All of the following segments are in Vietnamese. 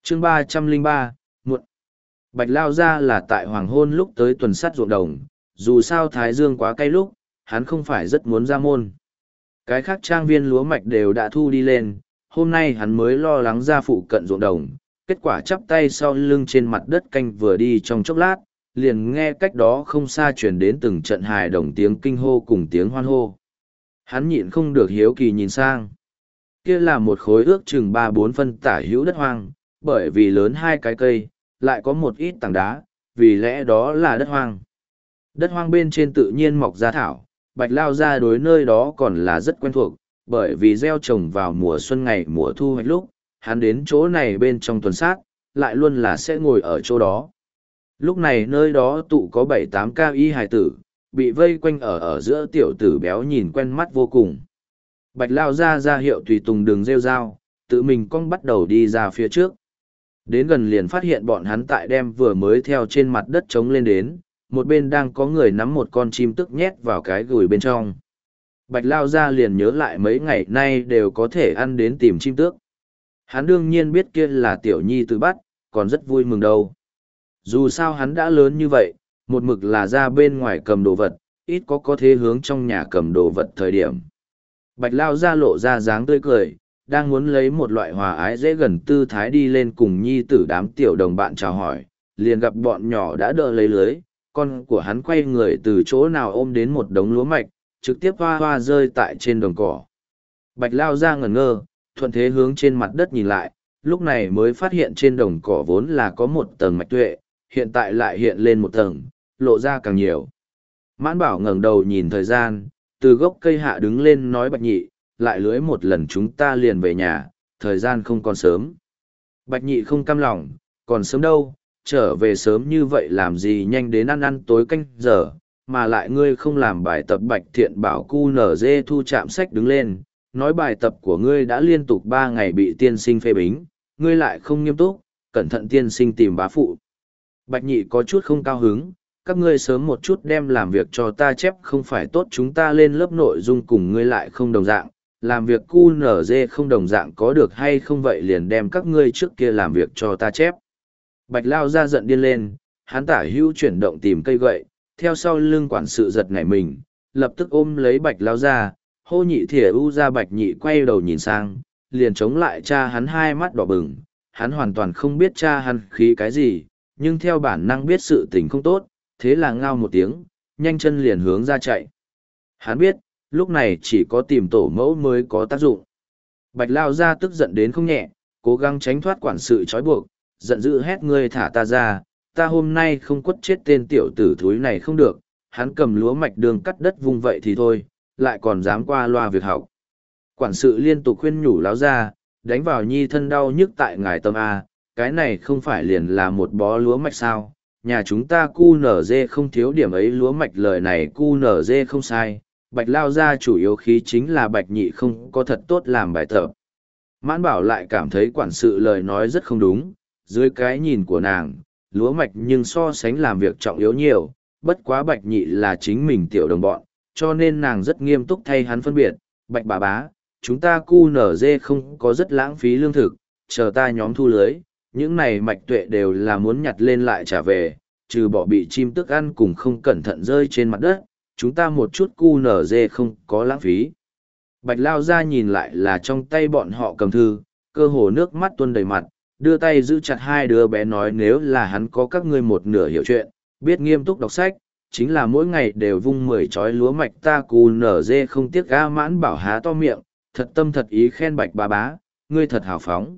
chương 303, muộn. Bạch Lao ra là tại hoàng hôn lúc tới tuần sát ruộng đồng, dù sao thái dương quá cay lúc, hắn không phải rất muốn ra môn. Cái khác trang viên lúa mạch đều đã thu đi lên, hôm nay hắn mới lo lắng ra phụ cận ruộng đồng, kết quả chắp tay sau lưng trên mặt đất canh vừa đi trong chốc lát, liền nghe cách đó không xa chuyển đến từng trận hài đồng tiếng kinh hô cùng tiếng hoan hô. Hắn nhịn không được hiếu kỳ nhìn sang. Kia là một khối ước chừng 3-4 phân tả hữu đất hoang, bởi vì lớn hai cái cây, lại có một ít tảng đá, vì lẽ đó là đất hoang. Đất hoang bên trên tự nhiên mọc ra thảo, Bạch Lao ra đối nơi đó còn là rất quen thuộc, bởi vì gieo trồng vào mùa xuân ngày mùa thu hoạch lúc, hắn đến chỗ này bên trong tuần sát, lại luôn là sẽ ngồi ở chỗ đó. Lúc này nơi đó tụ có 7-8 ca y hài tử, bị vây quanh ở giữa tiểu tử béo nhìn quen mắt vô cùng. Bạch Lao ra hiệu tùy tùng đường rêu rao, tự mình cong bắt đầu đi ra phía trước. Đến gần liền phát hiện bọn hắn tại đem vừa mới theo trên mặt đất trống lên đến, một bên đang có người nắm một con chim tức nhét vào cái gùi bên trong. Bạch Lao ra liền nhớ lại mấy ngày nay đều có thể ăn đến tìm chim tước. Hắn đương nhiên biết kia là tiểu nhi tự bắt, còn rất vui mừng đâu. Dù sao hắn đã lớn như vậy, một mực là ra bên ngoài cầm đồ vật, ít có thế hướng trong nhà cầm đồ vật thời điểm. Bạch Lao ra lộ ra dáng tươi cười, đang muốn lấy một loại hòa ái dễ gần tư thái đi lên cùng nhi tử đám tiểu đồng bạn chào hỏi, liền gặp bọn nhỏ đã đỡ lấy lưới, con của hắn quay người từ chỗ nào ôm đến một đống lúa mạch, trực tiếp hoa hoa rơi tại trên đồng cỏ. Bạch Lao ra ngẩn ngơ, thuận thế hướng trên mặt đất nhìn lại, lúc này mới phát hiện trên đồng cỏ vốn là có một tầng mạch tuệ, hiện tại lại hiện lên một tầng, lộ ra càng nhiều. Mãn Bảo ngẩng đầu nhìn thời gian, từ gốc cây hạ đứng lên nói Bạch Nhị, lại lưới một lần chúng ta liền về nhà, thời gian không còn sớm. Bạch Nhị không cam lòng, còn sớm đâu, trở về sớm như vậy làm gì nhanh đến ăn ăn tối canh giờ, mà lại ngươi không làm bài tập. Bạch Thiện bảo cu nở dê thu chạm sách đứng lên, nói bài tập của ngươi đã liên tục 3 ngày bị tiên sinh phê bính, ngươi lại không nghiêm túc, cẩn thận tiên sinh tìm bá phụ. Bạch Nhị có chút không cao hứng, các ngươi sớm một chút đem làm việc cho ta chép không phải tốt, chúng ta lên lớp nội dung cùng ngươi lại không đồng dạng, làm việc cu nở dê không đồng dạng có được hay không, vậy liền đem các ngươi trước kia làm việc cho ta chép. Bạch Lao ra giận điên lên, hắn tả hữu chuyển động tìm cây gậy, theo sau lưng quản sự giật nảy mình, lập tức ôm lấy Bạch Lao ra, hô nhị thỉa u ra. Bạch Nhị quay đầu nhìn sang, liền chống lại cha hắn, hai mắt đỏ bừng, hắn hoàn toàn không biết cha hắn khí cái gì, nhưng theo bản năng biết sự tình không tốt, thế là ngao một tiếng, nhanh chân liền hướng ra chạy. Hắn biết, lúc này chỉ có tìm tổ mẫu mới có tác dụng. Bạch Lao ra tức giận đến không nhẹ, cố gắng tránh thoát quản sự trói buộc, giận dữ hét ngươi thả ta ra, ta hôm nay không quất chết tên tiểu tử thúi này không được. Hắn cầm lúa mạch đường cắt đất vung vậy thì thôi, lại còn dám qua loa việc học. Quản sự liên tục khuyên nhủ Láo ra, đánh vào nhi thân đau nhức tại ngài tâm A, cái này không phải liền là một bó lúa mạch sao, nhà chúng ta cu nở dê không thiếu điểm ấy lúa mạch, lời này cu nở dê không sai. Bạch Lao ra chủ yếu khí chính là Bạch Nhị không có thật tốt làm bài tập. Mãn Bảo lại cảm thấy quản sự lời nói rất không đúng, dưới cái nhìn của nàng, lúa mạch nhưng so sánh làm việc trọng yếu nhiều, bất quá Bạch Nhị là chính mình tiểu đồng bọn, cho nên nàng rất nghiêm túc thay hắn phân biệt. Bạch bà bá, chúng ta cu nở dê không có rất lãng phí lương thực, chờ ta nhóm thu lưới, những này mạch tuệ đều là muốn nhặt lên lại trả về, trừ bỏ bị chim tức ăn cùng không cẩn thận rơi trên mặt đất, chúng ta một chút cu nở dê không có lãng phí. Bạch Lao ra nhìn lại là trong tay bọn họ cầm thư, cơ hồ nước mắt tuôn đầy mặt, đưa tay giữ chặt hai đứa bé nói nếu là hắn có các ngươi một nửa hiểu chuyện, biết nghiêm túc đọc sách, chính là mỗi ngày đều vung 10 chói lúa mạch ta cu nở dê không tiếc ga. Mãn Bảo há to miệng, thật tâm thật ý khen Bạch bà bá, ngươi thật hào phóng.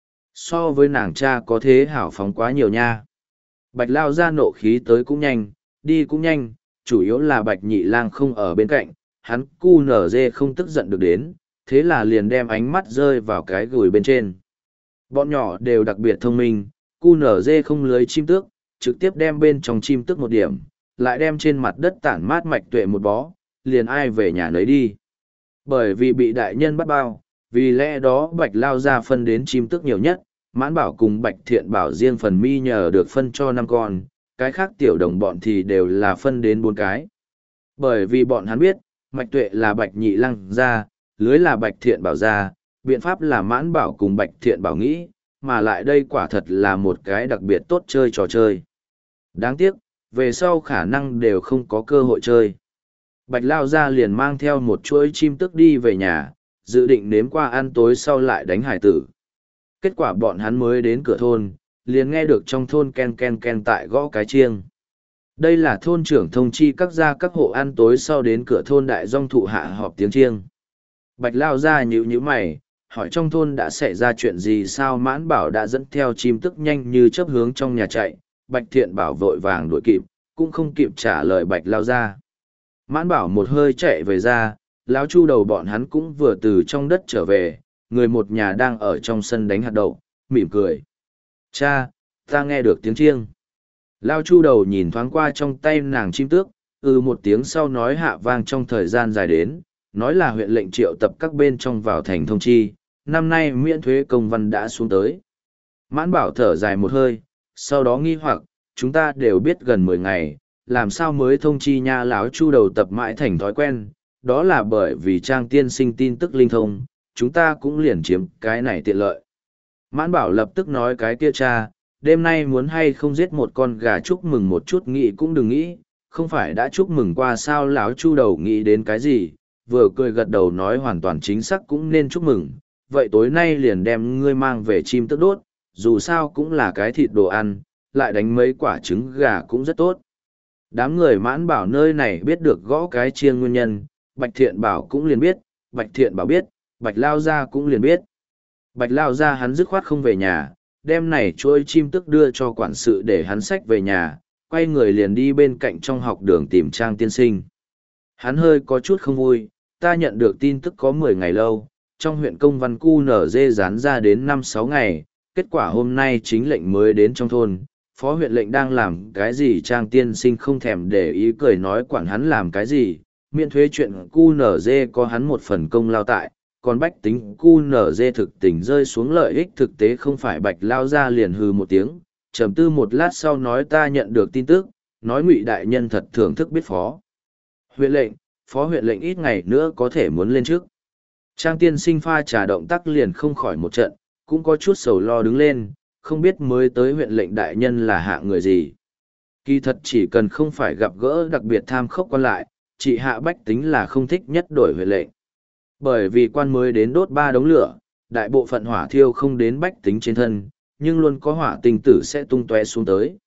So với nàng cha có thế hào phóng quá nhiều nha. Bạch Lao ra nộ khí tới cũng nhanh, đi cũng nhanh, chủ yếu là Bạch Nhị lang không ở bên cạnh, hắn cu nở dê không tức giận được đến, thế là liền đem ánh mắt rơi vào cái gùi bên trên. Bọn nhỏ đều đặc biệt thông minh, cu nở dê không lưới chim tước, trực tiếp đem bên trong chim tước một điểm, lại đem trên mặt đất tản mát mạch tuệ một bó, liền ai về nhà nấy đi. Bởi vì bị đại nhân bắt bao, vì lẽ đó Bạch Lao ra phân đến chim tước nhiều nhất, Mãn Bảo cùng Bạch Thiện bảo riêng phần mi nhờ được phân cho 5 con, cái khác tiểu đồng bọn thì đều là phân đến 4 cái. Bởi vì bọn hắn biết, mạch tuệ là Bạch Nhị lăng ra, lưới là Bạch Thiện bảo ra, biện pháp là Mãn Bảo cùng Bạch Thiện bảo nghĩ, mà lại đây quả thật là một cái đặc biệt tốt chơi trò chơi. Đáng tiếc, về sau khả năng đều không có cơ hội chơi. Bạch Lao Gia liền mang theo một chuỗi chim tức đi về nhà, dự định nếm qua ăn tối sau lại đánh hải tử. Kết quả bọn hắn mới đến cửa thôn, liền nghe được trong thôn ken ken ken tại gõ cái chiêng. Đây là thôn trưởng thông chi các gia các hộ ăn tối sau đến cửa thôn đại dong thụ hạ họp tiếng chiêng. Bạch Lao Gia nhíu mày, hỏi trong thôn đã xảy ra chuyện gì sao. Mãn Bảo đã dẫn theo chim tức nhanh như chớp hướng trong nhà chạy. Bạch Thiện Bảo vội vàng đuổi kịp, cũng không kịp trả lời Bạch Lao Gia. Mãn Bảo một hơi chạy về ra, lão Chu Đầu bọn hắn cũng vừa từ trong đất trở về, người một nhà đang ở trong sân đánh hạt đậu, mỉm cười. Cha, ta nghe được tiếng chiêng. Lão Chu Đầu nhìn thoáng qua trong tay nàng chim tước, một tiếng sau nói hạ vang trong thời gian dài đến, nói là huyện lệnh triệu tập các bên trong vào thành thông chi, năm nay miễn thuế công văn đã xuống tới. Mãn Bảo thở dài một hơi, sau đó nghi hoặc, chúng ta đều biết gần 10 ngày, làm sao mới thông chi nha. Lão Chu Đầu tập mãi thành thói quen, đó là bởi vì Trang tiên sinh tin tức linh thông, chúng ta cũng liền chiếm cái này tiện lợi. Mãn Bảo lập tức nói cái kia cha, đêm nay muốn hay không giết một con gà chúc mừng một chút, nghĩ cũng đừng nghĩ, không phải đã chúc mừng qua sao. Lão Chu Đầu nghĩ đến cái gì, vừa cười gật đầu nói hoàn toàn chính xác, cũng nên chúc mừng. Vậy tối nay liền đem ngươi mang về chim tức đốt, dù sao cũng là cái thịt đồ ăn, lại đánh mấy quả trứng gà cũng rất tốt. Đám người Mãn Bảo nơi này biết được gõ cái chiêng nguyên nhân, Bạch Thiện Bảo cũng liền biết, Bạch Thiện Bảo biết, Bạch Lao Gia cũng liền biết. Bạch Lao Gia hắn dứt khoát không về nhà, đem này chuỗi chim tức đưa cho quản sự để hắn xách về nhà, quay người liền đi bên cạnh trong học đường tìm Trang tiên sinh. Hắn hơi có chút không vui, ta nhận được tin tức có 10 ngày lâu, trong huyện công văn QNZ dán ra đến 5-6 ngày, kết quả hôm nay chính lệnh mới đến trong thôn. Phó huyện lệnh đang làm cái gì? Trang tiên sinh không thèm để ý, cười nói quản hắn làm cái gì, miễn thuế chuyện QNZ có hắn một phần công lao tại, còn bách tính QNZ thực tình rơi xuống lợi ích thực tế không phải. Bạch Lao Gia liền hừ một tiếng, trầm tư một lát sau nói ta nhận được tin tức, nói Ngụy đại nhân thật thưởng thức biết phó huyện lệnh ít ngày nữa có thể muốn lên trước. Trang tiên sinh pha trà động tác liền không khỏi một trận, cũng có chút sầu lo đứng lên, không biết mới tới huyện lệnh đại nhân là hạ người gì. Kỳ thật chỉ cần không phải gặp gỡ đặc biệt tham khốc quan lại, chị hạ bách tính là không thích nhất đổi huyện lệnh. Bởi vì quan mới đến đốt 3 đống lửa, đại bộ phận hỏa thiêu không đến bách tính trên thân, nhưng luôn có hỏa tinh tử sẽ tung tóe xuống tới.